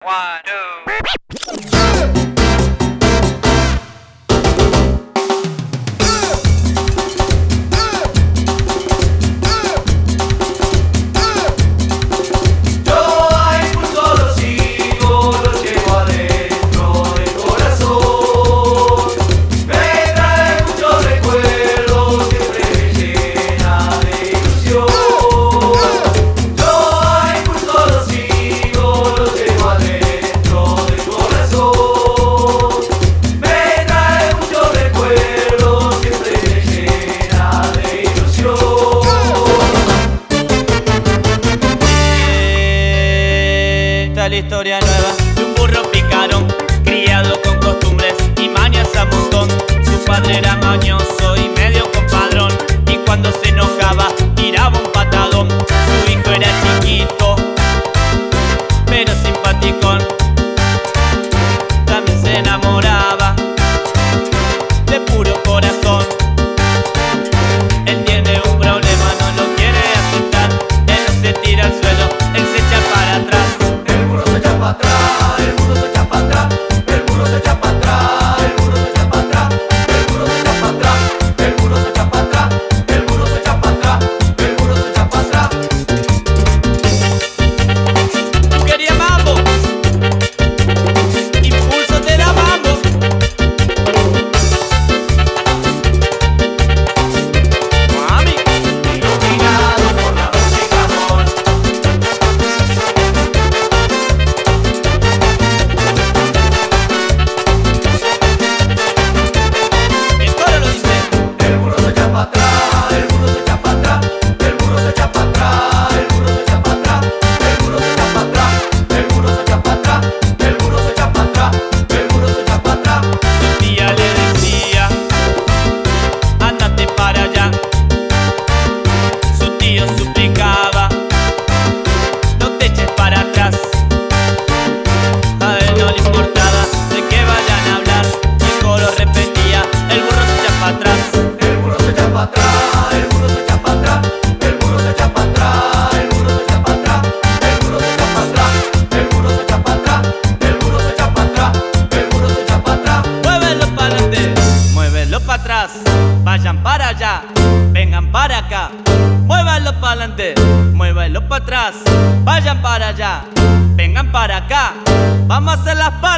One, two. La historia nueva de un burro picarón, criado con costumbres y mañas a montón. Su padre era mañoso y medio compadrón, y cuando se enojaba tiraba un patadón. Su hijo era chiquito pero simpaticón, también se enamoraba de puro corazón. Él tiene un problema, no lo quiere aceptar. Él no se tira al suelo, él se echa para atrás. El burro se echa para atrás, el burro se echa para atrás, el burro se echa para atrás, el burro se echa para atrás, el burro se echa para atrás, el burro se echa para atrás, el burro se echa para atrás, el burro se echa para atrás. Tú querías mambo, impulso te la mambo. Mami, Iluminado por la música amor. el coro lo dice. El burro se echa para atrás, el burro se echa para atrás, el burro se echa para atrás, el burro se echa para atrás, el burro se echa para atrás, el burro se echa para atrás, el burro se echa para atrás, el burro se echa para atrás. Su tía le decía, ándate para allá. Su tío suplicaba, no te eches para atrás. A él no le importaba de qué vayan a hablar, y el coro repetía, el burro se echa para atrás. El burro se echa para atrás, el burro se echa para atrás, el burro se echa para atrás, el burro se echa para atrás, el burro se echa para atrás, el burro se echa para atrás, el burro se echa para atrás, el burro se echa para atrás. Muévelo para adelante, muévelo para atrás. Vayan para allá, vengan para acá. Muévelo para adelante, muévelo para atrás. Vayan para allá, vengan para acá. Vamos a hacer las